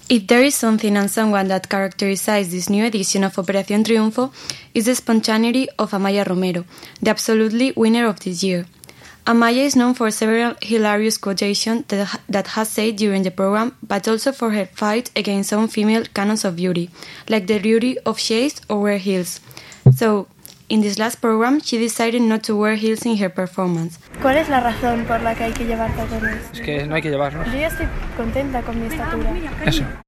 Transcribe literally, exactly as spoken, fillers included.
If there is something and someone that characterizes this new edition of Operación Triunfo, is the spontaneity of Amaya Romero, the absolutely winner of this year. Amaya is known for several hilarious quotations that, that has said during the program, but also for her fight against some female canons of beauty, like the duty of shades or wear heels. So, in this last program, she decided not to wear heels in her performance. ¿Cuál es la razón por la que hay que llevar tacones? Es que no hay que llevarlos. Yo ya estoy contenta con mi estatura. Eso.